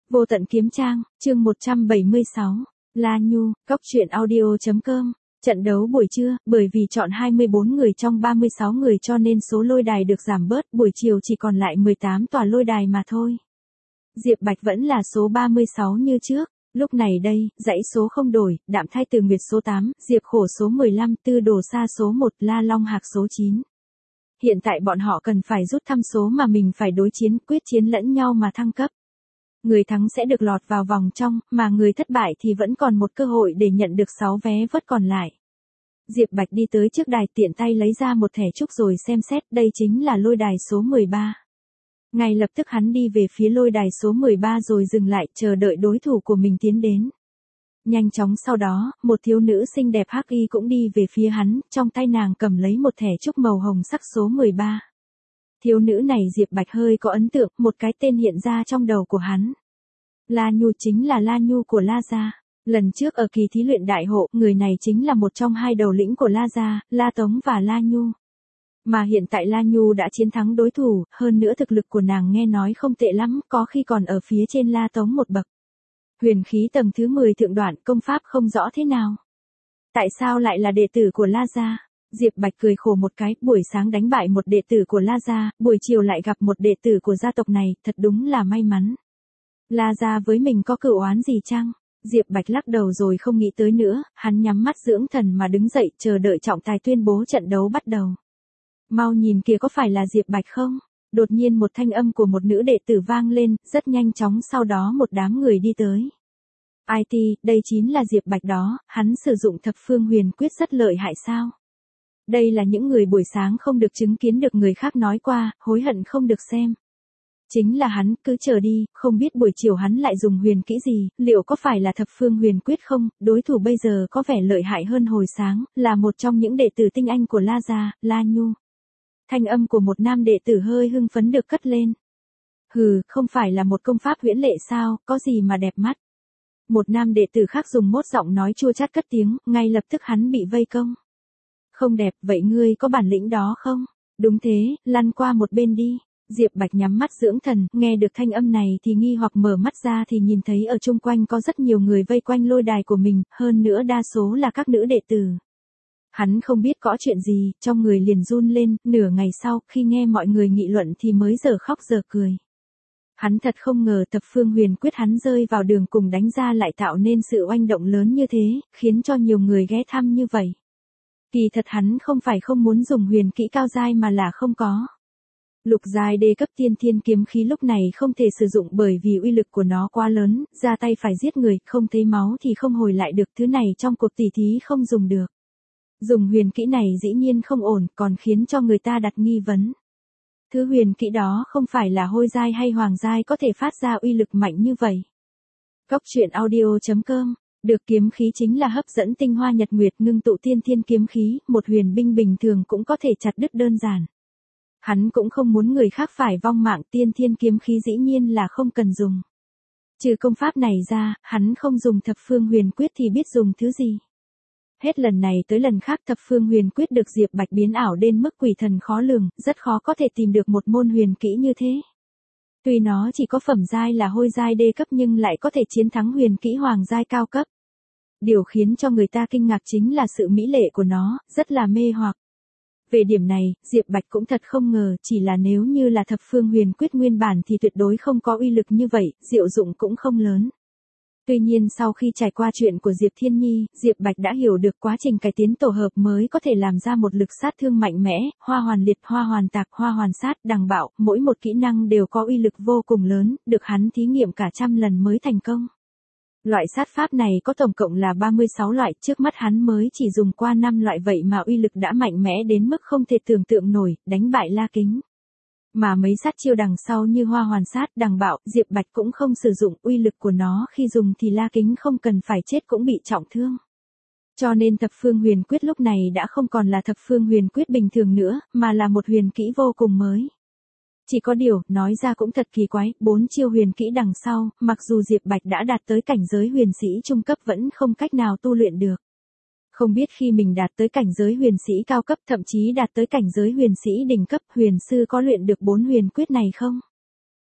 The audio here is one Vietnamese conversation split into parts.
Vô tận kiếm trang, chương 176. La Nhu, Cóc truyện audio.com. Trận đấu buổi trưa, bởi vì chọn 24 người trong 36 người cho nên số lôi đài được giảm bớt, buổi chiều chỉ còn lại 18 tòa lôi đài mà thôi. Diệp Bạch vẫn là số 36 như trước. Lúc này đây, dãy số không đổi, Đạm Thai Từ Nguyệt số 8, Diệp Khổ số 15, Tư Đồ Sa số 1, La Long Hạc số 9. Hiện tại bọn họ cần phải rút thăm số mà mình phải đối chiến, quyết chiến lẫn nhau mà thăng cấp. Người thắng sẽ được lọt vào vòng trong, mà người thất bại thì vẫn còn một cơ hội để nhận được 6 vé vớt còn lại. Diệp Bạch đi tới trước đài tiện tay lấy ra một thẻ trúc rồi xem xét, đây chính là lôi đài số 13. Ngay lập tức hắn đi về phía lôi đài số 13 rồi dừng lại, chờ đợi đối thủ của mình tiến đến. Nhanh chóng sau đó, một thiếu nữ xinh đẹp hắc y cũng đi về phía hắn, trong tay nàng cầm lấy một thẻ trúc màu hồng sắc số 13. Thiếu nữ này Diệp Bạch hơi có ấn tượng, một cái tên hiện ra trong đầu của hắn. La Nhu chính là La Nhu của La Gia. Lần trước ở kỳ thí luyện đại hộ, người này chính là một trong hai đầu lĩnh của La Gia, La Tống và La Nhu. Mà hiện tại La Nhu đã chiến thắng đối thủ, hơn nữa thực lực của nàng nghe nói không tệ lắm, có khi còn ở phía trên La Tống một bậc. Huyền khí tầng thứ 10 thượng đoạn, công pháp không rõ thế nào. Tại sao lại là đệ tử của La Gia? Diệp Bạch cười khổ một cái, buổi sáng đánh bại một đệ tử của La Gia, buổi chiều lại gặp một đệ tử của gia tộc này, thật đúng là may mắn. La Gia với mình có cửu oán gì chăng? Diệp Bạch lắc đầu rồi không nghĩ tới nữa, hắn nhắm mắt dưỡng thần mà đứng dậy, chờ đợi trọng tài tuyên bố trận đấu bắt đầu. Mau nhìn kìa, có phải là Diệp Bạch không? Đột nhiên một thanh âm của một nữ đệ tử vang lên, rất nhanh chóng sau đó một đám người đi tới. IT, đây chính là Diệp Bạch đó, hắn sử dụng thập phương huyền quyết rất lợi hại sao? Đây là những người buổi sáng không được chứng kiến được người khác nói qua, hối hận không được xem. Chính là hắn, cứ chờ đi, không biết buổi chiều hắn lại dùng huyền kỹ gì, liệu có phải là thập phương huyền quyết không? Đối thủ bây giờ có vẻ lợi hại hơn hồi sáng, là một trong những đệ tử tinh anh của La Gia, La Nhu. Thanh âm của một nam đệ tử hơi hưng phấn được cất lên. Hừ, không phải là một công pháp huyễn lệ sao, có gì mà đẹp mắt. Một nam đệ tử khác dùng mốt giọng nói chua chát cất tiếng, ngay lập tức hắn bị vây công. Không đẹp, vậy ngươi có bản lĩnh đó không? Đúng thế, lăn qua một bên đi. Diệp Bạch nhắm mắt dưỡng thần, nghe được thanh âm này thì nghi hoặc mở mắt ra thì nhìn thấy ở chung quanh có rất nhiều người vây quanh lôi đài của mình, hơn nữa đa số là các nữ đệ tử. Hắn không biết có chuyện gì, trong người liền run lên, nửa ngày sau, khi nghe mọi người nghị luận thì mới giờ khóc giờ cười. Hắn thật không ngờ thập phương huyền quyết hắn rơi vào đường cùng đánh ra lại tạo nên sự oanh động lớn như thế, khiến cho nhiều người ghé thăm như vậy. Kỳ thật hắn không phải không muốn dùng huyền kỹ cao giai mà là không có. Lục giai đê cấp tiên thiên kiếm khí lúc này không thể sử dụng bởi vì uy lực của nó quá lớn, ra tay phải giết người, không thấy máu thì không hồi lại được, thứ này trong cuộc tỉ thí không dùng được. Dùng huyền kỹ này dĩ nhiên không ổn, còn khiến cho người ta đặt nghi vấn. Thứ huyền kỹ đó không phải là hôi giai hay hoàng giai có thể phát ra uy lực mạnh như vậy. Cóc truyện audio.com. Được kiếm khí chính là hấp dẫn tinh hoa nhật nguyệt ngưng tụ tiên thiên kiếm khí, một huyền binh bình thường cũng có thể chặt đứt đơn giản. Hắn cũng không muốn người khác phải vong mạng, tiên thiên kiếm khí dĩ nhiên là không cần dùng. Trừ công pháp này ra, hắn không dùng thập phương huyền quyết thì biết dùng thứ gì. Hết lần này tới lần khác thập phương huyền quyết được Diệp Bạch biến ảo đến mức quỷ thần khó lường, rất khó có thể tìm được một môn huyền kỹ như thế. Tuy nó chỉ có phẩm giai là hôi giai đê cấp nhưng lại có thể chiến thắng huyền kỹ hoàng giai cao cấp. Điều khiến cho người ta kinh ngạc chính là sự mỹ lệ của nó, rất là mê hoặc. Về điểm này, Diệp Bạch cũng thật không ngờ, chỉ là nếu như là thập phương huyền quyết nguyên bản thì tuyệt đối không có uy lực như vậy, diệu dụng cũng không lớn. Tuy nhiên sau khi trải qua chuyện của Diệp Thiên Nhi, Diệp Bạch đã hiểu được quá trình cải tiến tổ hợp mới có thể làm ra một lực sát thương mạnh mẽ, hoa hoàn liệt, hoa hoàn tạc, hoa hoàn sát, đằng bạo, mỗi một kỹ năng đều có uy lực vô cùng lớn, được hắn thí nghiệm cả trăm lần mới thành công. Loại sát pháp này có tổng cộng là 36 loại, trước mắt hắn mới chỉ dùng qua 5 loại vậy mà uy lực đã mạnh mẽ đến mức không thể tưởng tượng nổi, đánh bại La Kính. Mà mấy sát chiêu đằng sau như hoa hoàn sát, đằng bạo, Diệp Bạch cũng không sử dụng, uy lực của nó khi dùng thì La Kính không cần phải chết cũng bị trọng thương. Cho nên thập phương huyền quyết lúc này đã không còn là thập phương huyền quyết bình thường nữa, mà là một huyền kỹ vô cùng mới. Chỉ có điều, nói ra cũng thật kỳ quái, 4 chiêu huyền kỹ đằng sau, mặc dù Diệp Bạch đã đạt tới cảnh giới huyền sĩ trung cấp vẫn không cách nào tu luyện được. Không biết khi mình đạt tới cảnh giới huyền sĩ cao cấp, thậm chí đạt tới cảnh giới huyền sĩ đỉnh cấp, huyền sư có luyện được 4 huyền quyết này không?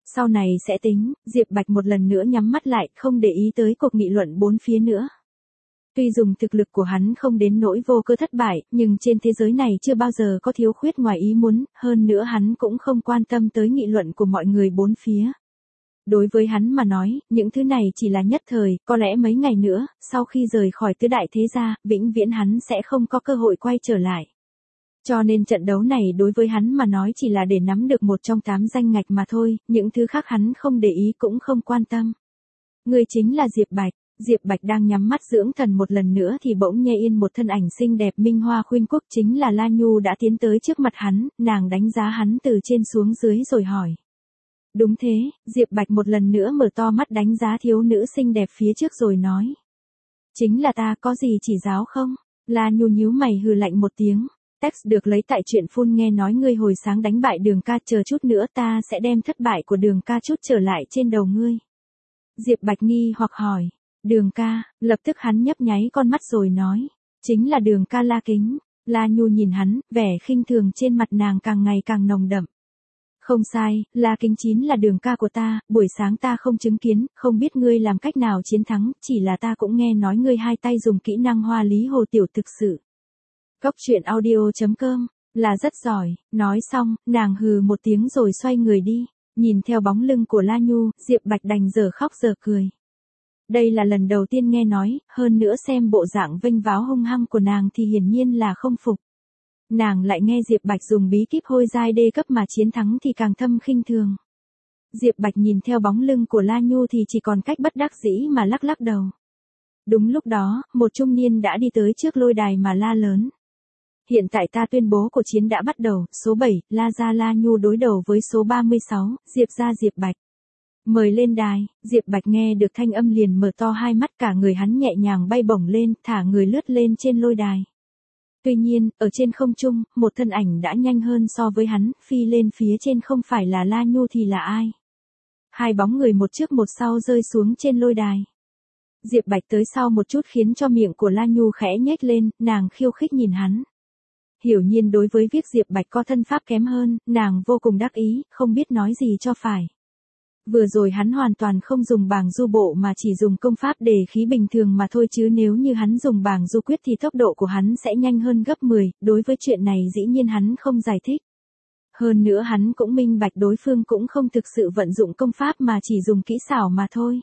Sau này sẽ tính, Diệp Bạch một lần nữa nhắm mắt lại, không để ý tới cuộc nghị luận bốn phía nữa. Tuy dùng thực lực của hắn không đến nỗi vô cơ thất bại, nhưng trên thế giới này chưa bao giờ có thiếu khuyết ngoài ý muốn, hơn nữa hắn cũng không quan tâm tới nghị luận của mọi người bốn phía. Đối với hắn mà nói, những thứ này chỉ là nhất thời, có lẽ mấy ngày nữa, sau khi rời khỏi tứ đại thế gia, vĩnh viễn hắn sẽ không có cơ hội quay trở lại. Cho nên trận đấu này đối với hắn mà nói chỉ là để nắm được một trong 8 danh ngạch mà thôi, những thứ khác hắn không để ý cũng không quan tâm. Người chính là Diệp Bạch. Diệp Bạch đang nhắm mắt dưỡng thần một lần nữa thì bỗng nghe yên một thân ảnh xinh đẹp minh hoa khuyên quốc chính là La Nhu đã tiến tới trước mặt hắn, nàng đánh giá hắn từ trên xuống dưới rồi hỏi. Đúng thế, Diệp Bạch một lần nữa mở to mắt đánh giá thiếu nữ xinh đẹp phía trước rồi nói. Chính là ta, có gì chỉ giáo không? La Nhu nhíu mày hừ lạnh một tiếng. Text được lấy tại truyện phun nghe nói ngươi hồi sáng đánh bại Đường ca, chờ chút nữa ta sẽ đem thất bại của Đường ca chút trở lại trên đầu ngươi. Diệp Bạch nghi hoặc hỏi. Đường ca, lập tức hắn nhấp nháy con mắt rồi nói. Chính là Đường ca La Kính. La Nhu nhìn hắn, vẻ khinh thường trên mặt nàng càng ngày càng nồng đậm. Không sai, La Kính chính là Đường ca của ta, buổi sáng ta không chứng kiến, không biết ngươi làm cách nào chiến thắng, chỉ là ta cũng nghe nói ngươi hai tay dùng kỹ năng hoa lý hồ tiểu thực sự. Cốc truyện audio.com, là rất giỏi, nói xong, nàng hừ một tiếng rồi xoay người đi, nhìn theo bóng lưng của La Nhu, Diệp Bạch đành giờ khóc giờ cười. Đây là lần đầu tiên nghe nói, hơn nữa xem bộ dạng vênh váo hung hăng của nàng thì hiển nhiên là không phục. Nàng lại nghe Diệp Bạch dùng bí kíp hôi giai đê cấp mà chiến thắng thì càng thâm khinh thường. Diệp Bạch nhìn theo bóng lưng của La Nhu thì chỉ còn cách bất đắc dĩ mà lắc lắc đầu. Đúng lúc đó, một trung niên đã đi tới trước lôi đài mà la lớn. Hiện tại ta tuyên bố cuộc chiến đã bắt đầu, số 7, La Gia La Nhu đối đầu với số 36, Diệp Gia Diệp Bạch. Mời lên đài, Diệp Bạch nghe được thanh âm liền mở to hai mắt, cả người hắn nhẹ nhàng bay bổng lên, thả người lướt lên trên lôi đài. Tuy nhiên, ở trên không trung, một thân ảnh đã nhanh hơn so với hắn, phi lên phía trên không phải là La Nhu thì là ai? Hai bóng người một trước một sau rơi xuống trên lôi đài. Diệp Bạch tới sau một chút khiến cho miệng của La Nhu khẽ nhếch lên, nàng khiêu khích nhìn hắn. Hiểu nhiên đối với việc Diệp Bạch có thân pháp kém hơn, nàng vô cùng đắc ý, không biết nói gì cho phải. Vừa rồi hắn hoàn toàn không dùng bảng du bộ mà chỉ dùng công pháp đề khí bình thường mà thôi, chứ nếu như hắn dùng bảng du quyết thì tốc độ của hắn sẽ nhanh hơn gấp 10, đối với chuyện này dĩ nhiên hắn không giải thích. Hơn nữa hắn cũng minh bạch đối phương cũng không thực sự vận dụng công pháp mà chỉ dùng kỹ xảo mà thôi.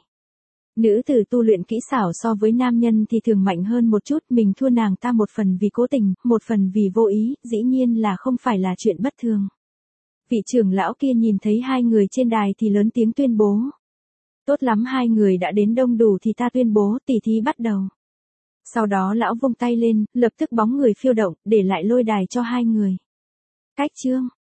Nữ tử tu luyện kỹ xảo so với nam nhân thì thường mạnh hơn một chút, mình thua nàng ta một phần vì cố tình, một phần vì vô ý, dĩ nhiên là không phải là chuyện bất thường. Vị trưởng lão kia nhìn thấy hai người trên đài thì lớn tiếng tuyên bố. Tốt lắm, hai người đã đến đông đủ thì ta tuyên bố tỷ thí bắt đầu. Sau đó lão vung tay lên, lập tức bóng người phiêu động, để lại lôi đài cho hai người. Cách chương.